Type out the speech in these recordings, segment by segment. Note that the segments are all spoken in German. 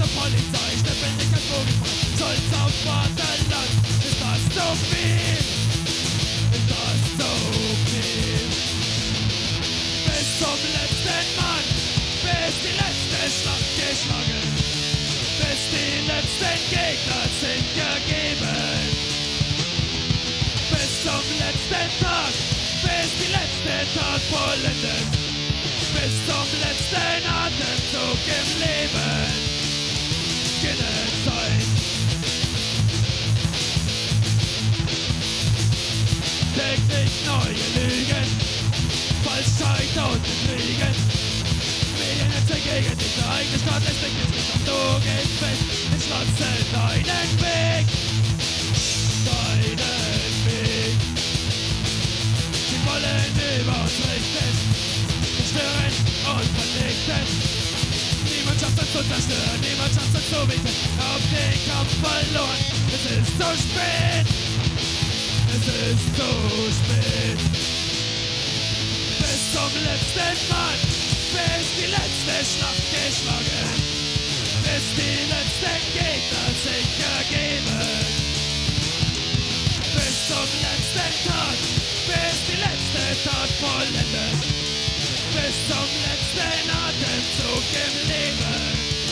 der Polizei, schleppen dich als vogelfrei. Stolz auf Vaterland, ist das so viel? Ist das so viel? Bis zum letzten Mann, bis die letzte Schlacht geschlagen, bis die letzten Gegner sind gegeben. Bis zum letzten Tag, bis die letzte Tat vollendet, bis zum letzten Atemzug im Leben. Zeit. Täglich neue Lügen, Falschheit und Betrügen. Mediennetze gegen dich, der eigene Staat lässt dich nicht auf. Du gehst fest, entschlossen deinen Weg. Deinen Weg. Sie wollen über uns richten, zerstören und vernichten. Niemand schafft es zu zerstören, niemand schafft es zu bieten. Auf den Kampf verloren, es ist zu spät. Es ist zu spät. Bis zum letzten Mann, bis die letzte Schlacht geschlagen, bis die letzten Gegner sich ergeben. Bis zum letzten Tag, bis die letzte Tat vollendet, bis zum letzten Atemzug im Leben.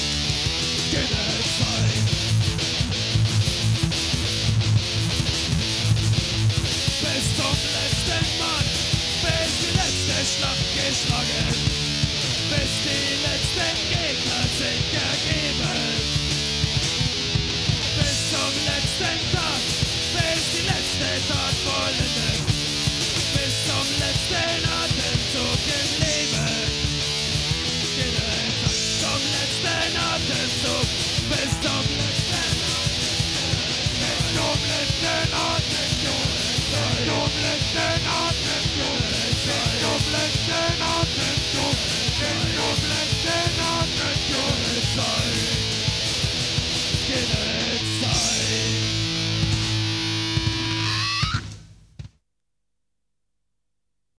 Zeit. Bis zum letzten Mann, bis die letzte Schlacht geschlagen, bis die letzten Gegner sich ergeben. Bis zum letzten Tag, bis die letzte Tat vollendet, bis zum letzten Atemzug.